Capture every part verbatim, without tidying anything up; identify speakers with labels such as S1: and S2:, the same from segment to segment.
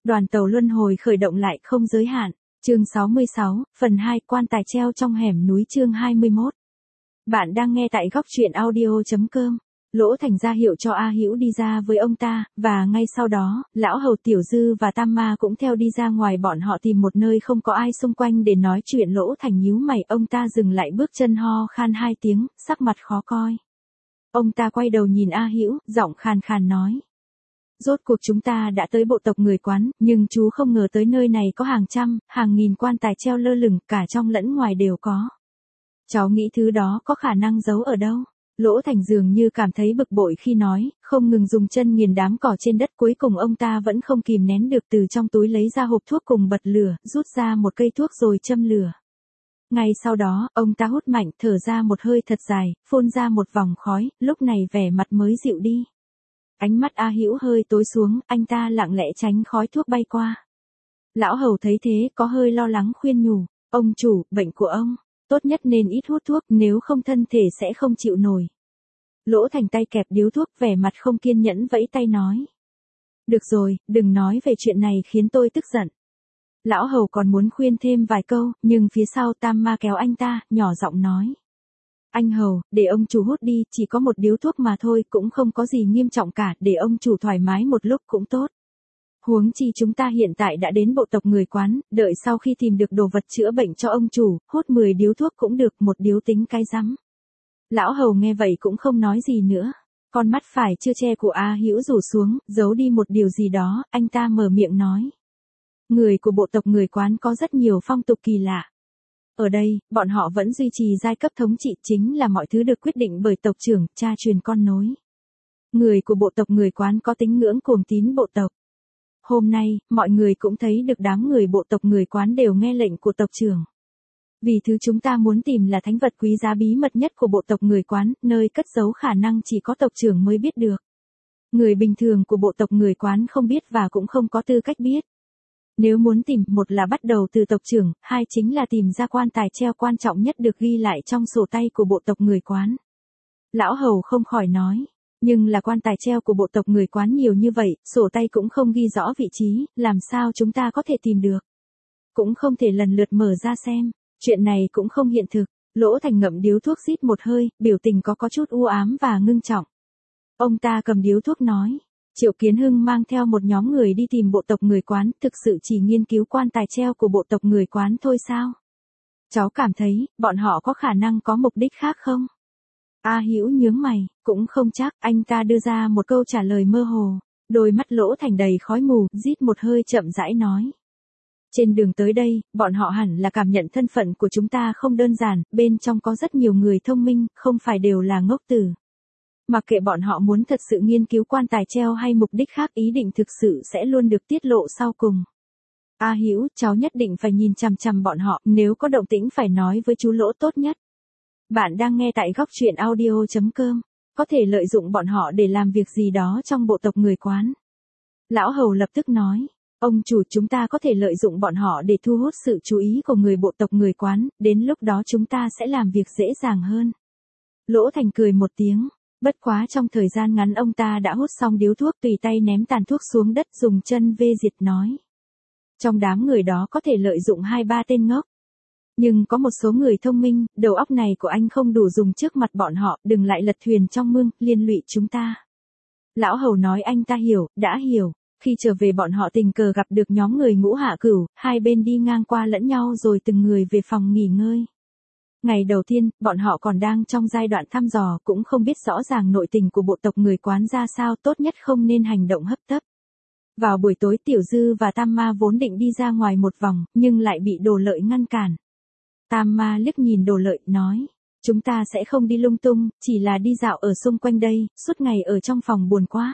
S1: Đoàn tàu luân hồi khởi động lại không giới hạn. Chương sáu mươi sáu, phần hai, quan tài treo trong hẻm núi chương hai mươi mốt. Bạn đang nghe tại góc truyện audio chấm com. Lỗ Thành ra hiệu cho A Hữu đi ra với ông ta, và ngay sau đó, lão hầu Tiểu Dư và Tam Ma cũng theo đi ra ngoài. Bọn họ tìm một nơi không có ai xung quanh để nói chuyện. Lỗ Thành nhíu mày, ông ta dừng lại bước chân, ho khan hai tiếng, sắc mặt khó coi. Ông ta quay đầu nhìn A Hữu, giọng khàn khàn nói: Rốt cuộc chúng ta đã tới bộ tộc người Quán, nhưng chú không ngờ tới nơi này có hàng trăm, hàng nghìn quan tài treo lơ lửng, cả trong lẫn ngoài đều có. Cháu nghĩ thứ đó có khả năng giấu ở đâu? Lỗ Thành dường như cảm thấy bực bội khi nói, không ngừng dùng chân nghiền đám cỏ trên đất. Cuối cùng ông ta vẫn không kìm nén được, từ trong túi lấy ra hộp thuốc cùng bật lửa, rút ra một cây thuốc rồi châm lửa. Ngay sau đó, ông ta hút mạnh, thở ra một hơi thật dài, phun ra một vòng khói, lúc này vẻ mặt mới dịu đi. Ánh mắt A Hữu hơi tối xuống, anh ta lặng lẽ tránh khói thuốc bay qua. Lão hầu thấy thế, có hơi lo lắng khuyên nhủ, ông chủ, bệnh của ông, tốt nhất nên ít hút thuốc, nếu không thân thể sẽ không chịu nổi. Lỗ Thành tay kẹp điếu thuốc, vẻ mặt không kiên nhẫn vẫy tay nói. Được rồi, đừng nói về chuyện này khiến tôi tức giận. Lão hầu còn muốn khuyên thêm vài câu, nhưng phía sau Tam Ma kéo anh ta, nhỏ giọng nói. Anh hầu, để ông chủ hút đi, chỉ có một điếu thuốc mà thôi, cũng không có gì nghiêm trọng cả, để ông chủ thoải mái một lúc cũng tốt. Huống chi chúng ta hiện tại đã đến bộ tộc người Quán, đợi sau khi tìm được đồ vật chữa bệnh cho ông chủ, hút mười điếu thuốc cũng được, một điếu tính cái rắm. Lão hầu nghe vậy cũng không nói gì nữa. Con mắt phải chưa che của A Hữu rủ xuống, giấu đi một điều gì đó, anh ta mở miệng nói. Người của bộ tộc người Quán có rất nhiều phong tục kỳ lạ. Ở đây, bọn họ vẫn duy trì giai cấp thống trị, chính là mọi thứ được quyết định bởi tộc trưởng, cha truyền con nối. Người của bộ tộc người Quán có tín ngưỡng cuồng tín bộ tộc. Hôm nay, mọi người cũng thấy được đám người bộ tộc người Quán đều nghe lệnh của tộc trưởng. Vì thứ chúng ta muốn tìm là thánh vật quý giá bí mật nhất của bộ tộc người Quán, nơi cất giấu khả năng chỉ có tộc trưởng mới biết được. Người bình thường của bộ tộc người Quán không biết và cũng không có tư cách biết. Nếu muốn tìm, một là bắt đầu từ tộc trưởng, hai chính là tìm ra quan tài treo quan trọng nhất được ghi lại trong sổ tay của bộ tộc người Quán. Lão hầu không khỏi nói, nhưng là quan tài treo của bộ tộc người Quán nhiều như vậy, sổ tay cũng không ghi rõ vị trí, làm sao chúng ta có thể tìm được? Cũng không thể lần lượt mở ra xem, chuyện này cũng không hiện thực. Lỗ Thành ngậm điếu thuốc rít một hơi, biểu tình có có chút u ám và ngưng trọng. Ông ta cầm điếu thuốc nói. Triệu Kiến Hưng mang theo một nhóm người đi tìm bộ tộc người Quán, thực sự chỉ nghiên cứu quan tài treo của bộ tộc người Quán thôi sao? Cháu cảm thấy, bọn họ có khả năng có mục đích khác không? A Hữu nhướng mày, cũng không chắc, anh ta đưa ra một câu trả lời mơ hồ. Đôi mắt Lỗ Thành đầy khói mù, rít một hơi chậm rãi nói. Trên đường tới đây, bọn họ hẳn là cảm nhận thân phận của chúng ta không đơn giản, bên trong có rất nhiều người thông minh, không phải đều là ngốc tử. Mặc kệ bọn họ muốn thật sự nghiên cứu quan tài treo hay mục đích khác, ý định thực sự sẽ luôn được tiết lộ sau cùng. A Hữu, cháu nhất định phải nhìn chằm chằm bọn họ, nếu có động tĩnh phải nói với chú Lỗ tốt nhất. Bạn đang nghe tại góc truyện audio chấm com, có thể lợi dụng bọn họ để làm việc gì đó trong bộ tộc người Quán. Lão hầu lập tức nói, ông chủ, chúng ta có thể lợi dụng bọn họ để thu hút sự chú ý của người bộ tộc người Quán, đến lúc đó chúng ta sẽ làm việc dễ dàng hơn. Lỗ Thành cười một tiếng. Bất quá trong thời gian ngắn ông ta đã hút xong điếu thuốc, tùy tay ném tàn thuốc xuống đất, dùng chân vê diệt nói. Trong đám người đó có thể lợi dụng hai ba tên ngốc. Nhưng có một số người thông minh, đầu óc này của anh không đủ dùng trước mặt bọn họ, đừng lại lật thuyền trong mương, liên lụy chúng ta. Lão hầu nói anh ta hiểu, đã hiểu. Khi trở về bọn họ tình cờ gặp được nhóm người Ngũ Hạ Cửu, hai bên đi ngang qua lẫn nhau rồi từng người về phòng nghỉ ngơi. Ngày đầu tiên, bọn họ còn đang trong giai đoạn thăm dò, cũng không biết rõ ràng nội tình của bộ tộc người Quán ra sao, tốt nhất không nên hành động hấp tấp. Vào buổi tối, Tiểu Dư và Tam Ma vốn định đi ra ngoài một vòng, nhưng lại bị Đồ Lợi ngăn cản. Tam Ma liếc nhìn Đồ Lợi, nói, chúng ta sẽ không đi lung tung, chỉ là đi dạo ở xung quanh đây, suốt ngày ở trong phòng buồn quá.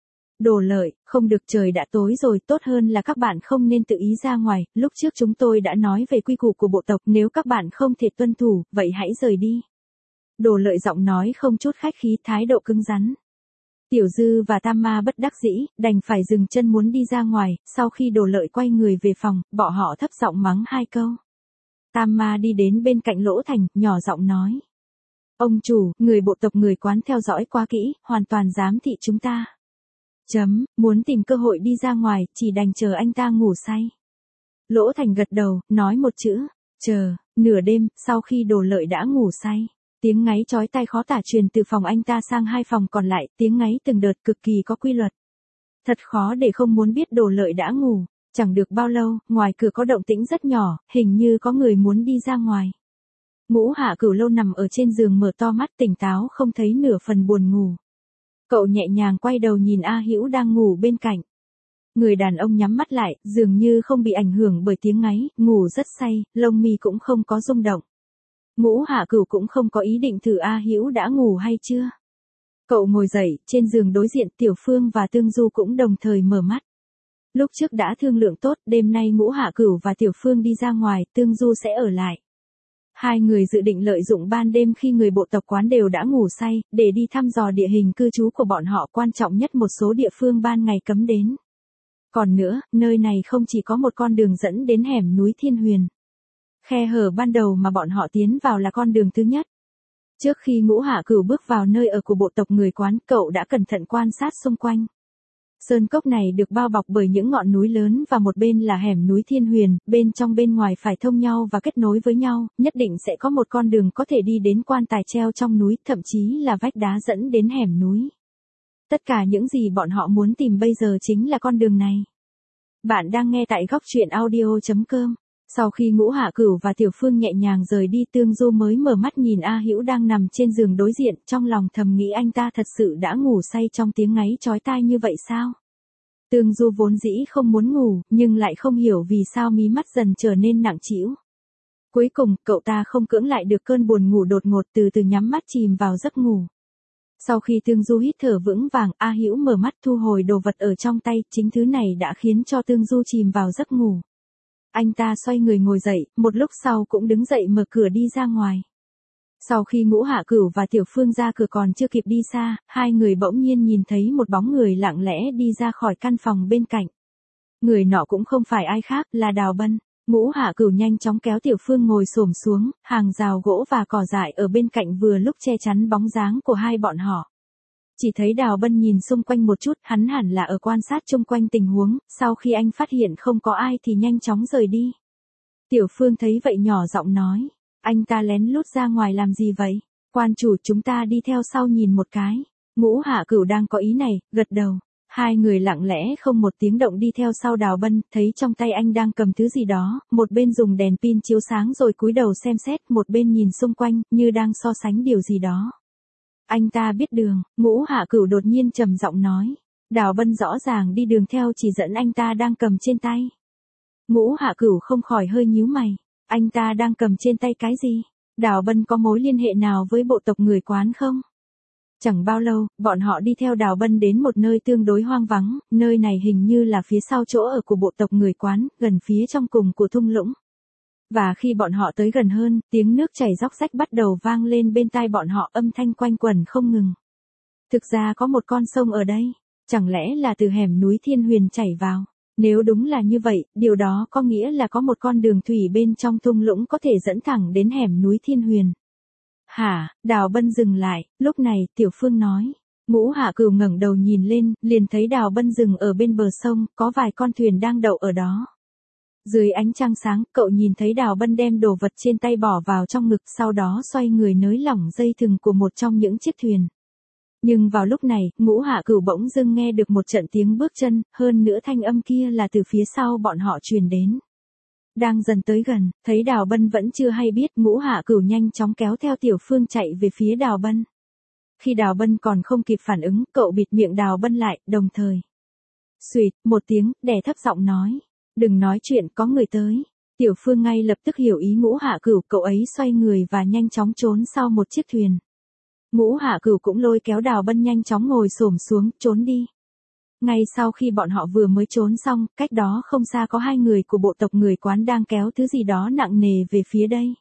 S1: Đồ Lợi, không được, trời đã tối rồi, tốt hơn là các bạn không nên tự ý ra ngoài, lúc trước chúng tôi đã nói về quy củ của bộ tộc, nếu các bạn không thể tuân thủ, vậy hãy rời đi. Đồ Lợi giọng nói không chút khách khí, thái độ cứng rắn. Tiểu Dư và Tam Ma bất đắc dĩ, đành phải dừng chân muốn đi ra ngoài, sau khi Đồ Lợi quay người về phòng, bọn họ thấp giọng mắng hai câu. Tam Ma đi đến bên cạnh Lỗ Thành, nhỏ giọng nói. Ông chủ, người bộ tộc người Quán theo dõi quá kỹ, hoàn toàn giám thị chúng ta. Chấm, muốn tìm cơ hội đi ra ngoài, chỉ đành chờ anh ta ngủ say. Lỗ Thành gật đầu, nói một chữ, chờ. Nửa đêm, sau khi Đồ Lợi đã ngủ say, tiếng ngáy chói tai khó tả truyền từ phòng anh ta sang hai phòng còn lại, tiếng ngáy từng đợt cực kỳ có quy luật. Thật khó để không muốn biết Đồ Lợi đã ngủ. Chẳng được bao lâu, ngoài cửa có động tĩnh rất nhỏ, hình như có người muốn đi ra ngoài. Ngũ Hạ Cửu Lâu nằm ở trên giường mở to mắt tỉnh táo không thấy nửa phần buồn ngủ. Cậu nhẹ nhàng quay đầu nhìn A Hữu đang ngủ bên cạnh. Người đàn ông nhắm mắt lại, dường như không bị ảnh hưởng bởi tiếng ngáy, ngủ rất say, lông mi cũng không có rung động. Ngũ Hạ Cửu cũng không có ý định thử A Hữu đã ngủ hay chưa. Cậu ngồi dậy, trên giường đối diện Tiểu Phương và Tương Du cũng đồng thời mở mắt. Lúc trước đã thương lượng tốt, đêm nay Ngũ Hạ Cửu và Tiểu Phương đi ra ngoài, Tương Du sẽ ở lại. Hai người dự định lợi dụng ban đêm khi người bộ tộc quán đều đã ngủ say, để đi thăm dò địa hình cư trú của bọn họ, quan trọng nhất một số địa phương ban ngày cấm đến. Còn nữa, nơi này không chỉ có một con đường dẫn đến hẻm núi Thiên Huyền. Khe hở ban đầu mà bọn họ tiến vào là con đường thứ nhất. Trước khi Ngũ Hạ Cửu bước vào nơi ở của bộ tộc người quán, cậu đã cẩn thận quan sát xung quanh. Sơn cốc này được bao bọc bởi những ngọn núi lớn và một bên là hẻm núi Thiên Huyền, bên trong bên ngoài phải thông nhau và kết nối với nhau, nhất định sẽ có một con đường có thể đi đến quan tài treo trong núi, thậm chí là vách đá dẫn đến hẻm núi. Tất cả những gì bọn họ muốn tìm bây giờ chính là con đường này. Bạn đang nghe tại góc truyện audio chấm com. Sau khi Ngũ Hạ Cửu và Tiểu Phương nhẹ nhàng rời đi, Tương Du mới mở mắt nhìn A Hữu đang nằm trên giường đối diện, trong lòng thầm nghĩ anh ta thật sự đã ngủ say trong tiếng ngáy chói tai như vậy sao? Tương Du vốn dĩ không muốn ngủ, nhưng lại không hiểu vì sao mí mắt dần trở nên nặng trĩu. Cuối cùng, cậu ta không cưỡng lại được cơn buồn ngủ đột ngột, từ từ nhắm mắt chìm vào giấc ngủ. Sau khi Tương Du hít thở vững vàng, A Hữu mở mắt thu hồi đồ vật ở trong tay, chính thứ này đã khiến cho Tương Du chìm vào giấc ngủ. Anh ta xoay người ngồi dậy, một lúc sau cũng đứng dậy mở cửa đi ra ngoài. Sau khi Ngũ Hạ Cửu và Tiểu Phương ra cửa còn chưa kịp đi xa, hai người bỗng nhiên nhìn thấy một bóng người lặng lẽ đi ra khỏi căn phòng bên cạnh. Người nọ cũng không phải ai khác, là Đào Bân. Ngũ Hạ Cửu nhanh chóng kéo Tiểu Phương ngồi xổm xuống, hàng rào gỗ và cỏ dại ở bên cạnh vừa lúc che chắn bóng dáng của hai bọn họ. Chỉ thấy Đào Bân nhìn xung quanh một chút, hắn hẳn là ở quan sát chung quanh tình huống, sau khi anh phát hiện không có ai thì nhanh chóng rời đi. Tiểu Phương thấy vậy nhỏ giọng nói, anh ta lén lút ra ngoài làm gì vậy? Quan chủ, chúng ta đi theo sau nhìn một cái. Ngũ Hạ Cửu đang có ý này, gật đầu. Hai người lặng lẽ không một tiếng động đi theo sau Đào Bân, thấy trong tay anh đang cầm thứ gì đó, một bên dùng đèn pin chiếu sáng rồi cúi đầu xem xét, một bên nhìn xung quanh, như đang so sánh điều gì đó. Anh ta biết đường, Ngũ Hạ Cửu đột nhiên trầm giọng nói. Đào Bân rõ ràng đi đường theo chỉ dẫn anh ta đang cầm trên tay. Ngũ Hạ Cửu không khỏi hơi nhíu mày. Anh ta đang cầm trên tay cái gì? Đào Bân có mối liên hệ nào với bộ tộc người quán không? Chẳng bao lâu, bọn họ đi theo Đào Bân đến một nơi tương đối hoang vắng, nơi này hình như là phía sau chỗ ở của bộ tộc người quán, gần phía trong cùng của thung lũng. Và khi bọn họ tới gần hơn, tiếng nước chảy róc rách bắt đầu vang lên bên tai bọn họ, âm thanh quanh quẩn không ngừng. Thực ra có một con sông ở đây, chẳng lẽ là từ hẻm núi Thiên Huyền chảy vào? Nếu đúng là như vậy, điều đó có nghĩa là có một con đường thủy bên trong thung lũng có thể dẫn thẳng đến hẻm núi Thiên Huyền. Hả? Đào Bân dừng lại, lúc này Tiểu Phương nói. Ngũ Hạ Cửu ngẩng đầu nhìn lên, liền thấy Đào Bân dừng ở bên bờ sông, có vài con thuyền đang đậu ở đó. Dưới ánh trăng sáng, cậu nhìn thấy Đào Bân đem đồ vật trên tay bỏ vào trong ngực, sau đó xoay người nới lỏng dây thừng của một trong những chiếc thuyền. Nhưng vào lúc này, Ngũ Hạ Cửu bỗng dưng nghe được một trận tiếng bước chân, hơn nữa thanh âm kia là từ phía sau bọn họ truyền đến. Đang dần tới gần, thấy Đào Bân vẫn chưa hay biết, Ngũ Hạ Cửu nhanh chóng kéo theo Tiểu Phương chạy về phía Đào Bân. Khi Đào Bân còn không kịp phản ứng, cậu bịt miệng Đào Bân lại, đồng thời. Xuỵt, một tiếng, đè thấp giọng nói. Đừng nói chuyện, có người tới. Tiểu Phương ngay lập tức hiểu ý Ngũ Hạ Cửu, cậu ấy xoay người và nhanh chóng trốn sau một chiếc thuyền. Ngũ Hạ Cửu cũng lôi kéo Đào Bân nhanh chóng ngồi xổm xuống, trốn đi. Ngay sau khi bọn họ vừa mới trốn xong, cách đó không xa có hai người của bộ tộc người quán đang kéo thứ gì đó nặng nề về phía đây.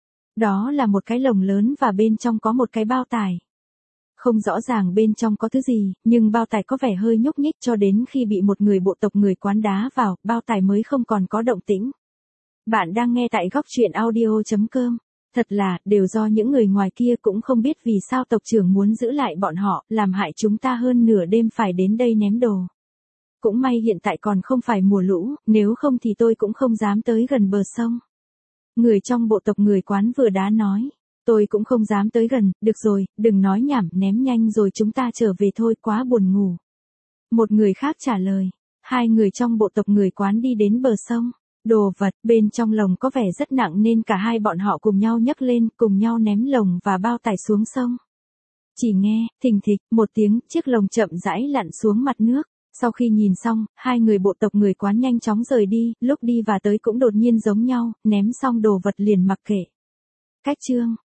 S1: Đó là một cái lồng lớn và bên trong có một cái bao tải. Không rõ ràng bên trong có thứ gì, nhưng bao tải có vẻ hơi nhúc nhích, cho đến khi bị một người bộ tộc người quán đá vào, bao tải mới không còn có động tĩnh. Bạn đang nghe tại góc truyện audio chấm com. Thật là, đều do những người ngoài kia cũng không biết vì sao tộc trưởng muốn giữ lại bọn họ, làm hại chúng ta hơn nửa đêm phải đến đây ném đồ. Cũng may hiện tại còn không phải mùa lũ, nếu không thì tôi cũng không dám tới gần bờ sông. Người trong bộ tộc người quán vừa đá nói. Tôi cũng không dám tới gần, được rồi, đừng nói nhảm, ném nhanh rồi chúng ta trở về thôi, quá buồn ngủ. Một người khác trả lời. Hai người trong bộ tộc người quán đi đến bờ sông. Đồ vật bên trong lồng có vẻ rất nặng nên cả hai bọn họ cùng nhau nhấc lên, cùng nhau ném lồng và bao tải xuống sông. Chỉ nghe, thình thịch, một tiếng, chiếc lồng chậm rãi lặn xuống mặt nước. Sau khi nhìn xong, hai người bộ tộc người quán nhanh chóng rời đi, lúc đi và tới cũng đột nhiên giống nhau, ném xong đồ vật liền mặc kệ. Cách chương